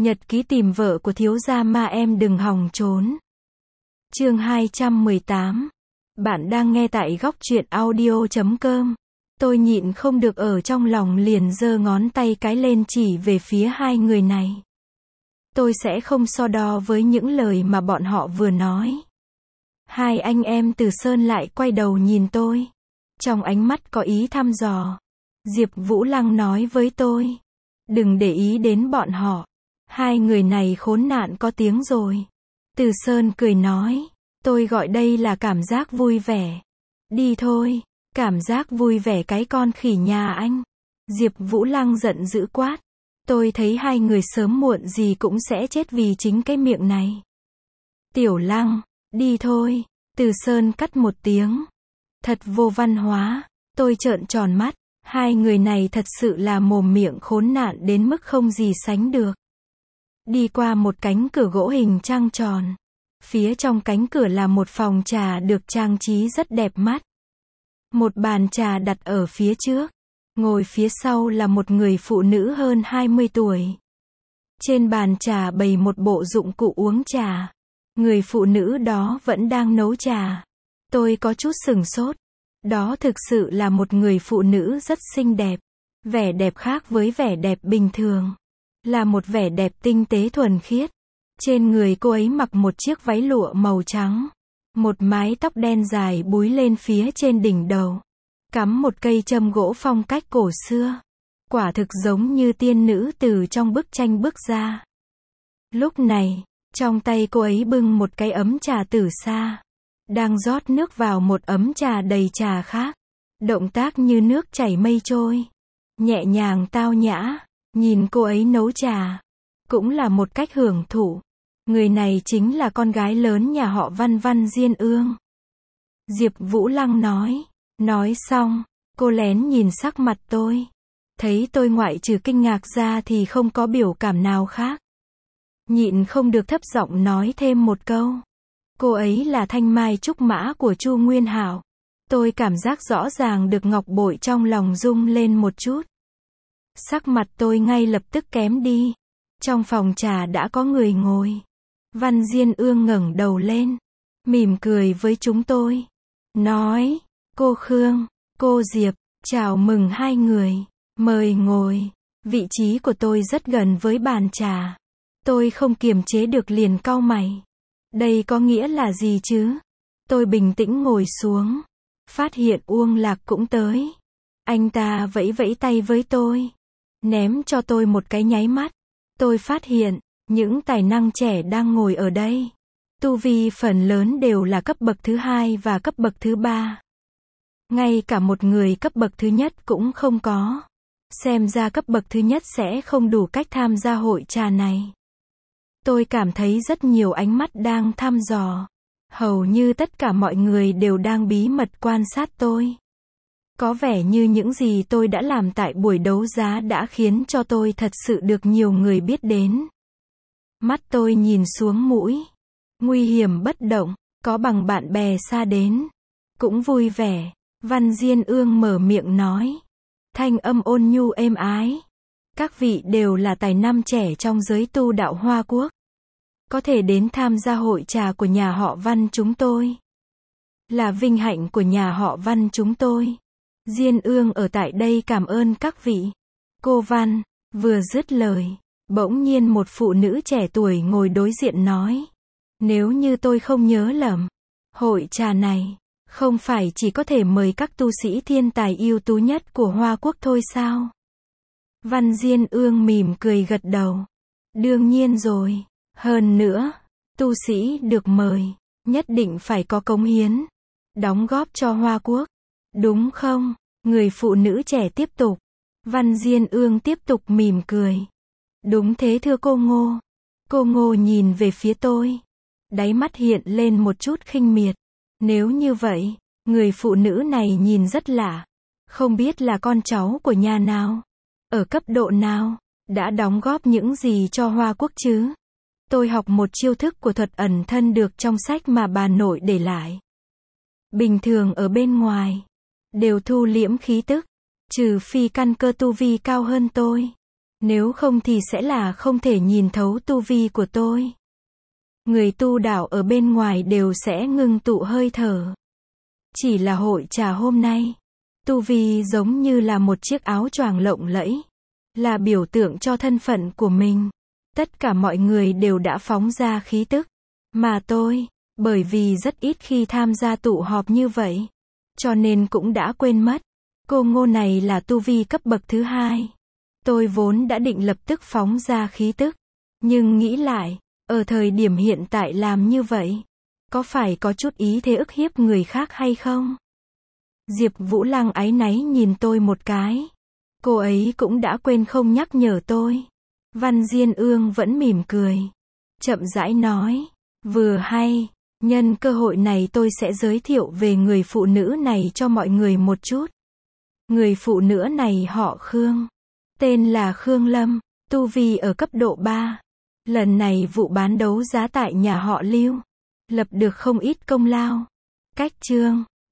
Nhật ký tìm vợ của thiếu gia ma em đừng hòng trốn. Chương 218. Bạn đang nghe tại góc truyện audio.com. Tôi nhịn không được ở trong lòng liền giơ ngón tay cái lên chỉ về phía hai người này. Tôi sẽ không so đo với những lời mà bọn họ vừa nói. Hai anh em Từ Sơn lại quay đầu nhìn tôi. Trong ánh mắt có ý thăm dò. Diệp Vũ Lăng nói với tôi. Đừng để ý đến bọn họ. Hai người này khốn nạn có tiếng rồi. Từ Sơn cười nói. Tôi gọi đây là cảm giác vui vẻ. Đi thôi. Cảm giác vui vẻ cái con khỉ nhà anh. Diệp Vũ Lăng giận dữ quát. Tôi thấy hai người sớm muộn gì cũng sẽ chết vì chính cái miệng này. Tiểu Lăng, đi thôi. Từ Sơn cắt một tiếng. Thật vô văn hóa. Tôi trợn tròn mắt. Hai người này thật sự là mồm miệng khốn nạn đến mức không gì sánh được. Đi qua một cánh cửa gỗ hình trăng tròn. Phía trong cánh cửa là một phòng trà được trang trí rất đẹp mắt. Một bàn trà đặt ở phía trước. Ngồi phía sau là một người phụ nữ hơn 20 tuổi. Trên bàn trà bày một bộ dụng cụ uống trà. Người phụ nữ đó vẫn đang nấu trà. Tôi có chút sửng sốt. Đó thực sự là một người phụ nữ rất xinh đẹp. Vẻ đẹp khác với vẻ đẹp bình thường. Là một vẻ đẹp tinh tế thuần khiết. Trên người cô ấy mặc một chiếc váy lụa màu trắng. Một mái tóc đen dài búi lên phía trên đỉnh đầu. Cắm một cây châm gỗ phong cách cổ xưa. Quả thực giống như tiên nữ từ trong bức tranh bước ra. Lúc này, trong tay cô ấy bưng một cái ấm trà từ xa. Đang rót nước vào một ấm trà đầy trà khác. Động tác như nước chảy mây trôi. Nhẹ nhàng tao nhã. Nhìn cô ấy nấu trà. Cũng là một cách hưởng thụ. Người này chính là con gái lớn nhà họ Văn Văn Diên Ương. Diệp Vũ Lăng nói. Nói xong, cô lén nhìn sắc mặt tôi. Thấy tôi ngoại trừ kinh ngạc ra thì không có biểu cảm nào khác. Nhịn không được thấp giọng nói thêm một câu. Cô ấy là thanh mai trúc mã của Chu Nguyên Hạo. Tôi cảm giác rõ ràng được ngọc bội trong lòng rung lên một chút. Sắc mặt tôi ngay lập tức kém đi. Trong phòng trà đã có người ngồi. Văn Diên Ương ngẩng đầu lên. Mỉm cười với chúng tôi. Nói. Cô Khương, cô Diệp, chào mừng hai người. Mời ngồi. Vị trí của tôi rất gần với bàn trà. Tôi không kiềm chế được liền cau mày. Đây có nghĩa là gì chứ? Tôi bình tĩnh ngồi xuống. Phát hiện Uông Lạc cũng tới. Anh ta vẫy vẫy tay với tôi. Ném cho tôi một cái nháy mắt. Tôi phát hiện, những tài năng trẻ đang ngồi ở đây. Tu vi phần lớn đều là cấp bậc thứ 2 và cấp bậc thứ 3. Ngay cả một người cấp bậc thứ nhất cũng không có. Xem ra cấp bậc thứ nhất sẽ không đủ cách tham gia hội trà này. Tôi cảm thấy rất nhiều ánh mắt đang thăm dò. Hầu như tất cả mọi người đều đang bí mật quan sát tôi. Có vẻ như những gì tôi đã làm tại buổi đấu giá đã khiến cho tôi thật sự được nhiều người biết đến. Mắt tôi nhìn xuống mũi. Nguy hiểm bất động, có bằng bạn bè xa đến. Cũng vui vẻ. Văn Diên Ương mở miệng nói. Thanh âm ôn nhu êm ái. Các vị đều là tài năng trẻ trong giới tu đạo Hoa Quốc. Có thể đến tham gia hội trà của nhà họ Văn chúng tôi. Là vinh hạnh của nhà họ Văn chúng tôi. Diên Ương ở tại đây cảm ơn các vị. Cô Văn, vừa dứt lời. Bỗng nhiên một phụ nữ trẻ tuổi ngồi đối diện nói. Nếu như tôi không nhớ lầm. Hội trà này. Không phải chỉ có thể mời các tu sĩ thiên tài ưu tú nhất của Hoa Quốc thôi sao? Văn Diên Ương mỉm cười gật đầu. Đương nhiên rồi. Hơn nữa, tu sĩ được mời, nhất định phải có cống hiến, đóng góp cho Hoa Quốc. Đúng không? Người phụ nữ trẻ tiếp tục. Văn Diên Ương tiếp tục mỉm cười. Đúng thế thưa cô Ngô. Cô Ngô nhìn về phía tôi. Đáy mắt hiện lên một chút khinh miệt. Nếu như vậy, người phụ nữ này nhìn rất lạ. Không biết là con cháu của nhà nào? Ở cấp độ nào? Đã đóng góp những gì cho Hoa Quốc chứ? Tôi học một chiêu thức của thuật ẩn thân được trong sách mà bà nội để lại. Bình thường ở bên ngoài, đều thu liễm khí tức. Trừ phi căn cơ tu vi cao hơn tôi. Nếu không thì sẽ là không thể nhìn thấu tu vi của tôi. Người tu đạo ở bên ngoài đều sẽ ngưng tụ hơi thở. Chỉ là hội trà hôm nay, tu vi giống như là một chiếc áo choàng lộng lẫy, là biểu tượng cho thân phận của mình. Tất cả mọi người đều đã phóng ra khí tức, mà tôi, bởi vì rất ít khi tham gia tụ họp như vậy, cho nên cũng đã quên mất. Cô Ngô này là tu vi cấp bậc thứ 2. Tôi vốn đã định lập tức phóng ra khí tức, nhưng nghĩ lại, ở thời điểm hiện tại làm như vậy, có phải có chút ý thế ức hiếp người khác hay không? Diệp Vũ Lăng áy náy nhìn tôi một cái. Cô ấy cũng đã quên không nhắc nhở tôi. Văn Diên Ương vẫn mỉm cười, chậm rãi nói, vừa hay, nhân cơ hội này tôi sẽ giới thiệu về người phụ nữ này cho mọi người một chút. Người phụ nữ này họ Khương, tên là Khương Lâm, tu vi ở cấp độ 3. Lần này vụ bán đấu giá tại nhà họ Lưu, lập được không ít công lao. Cách chương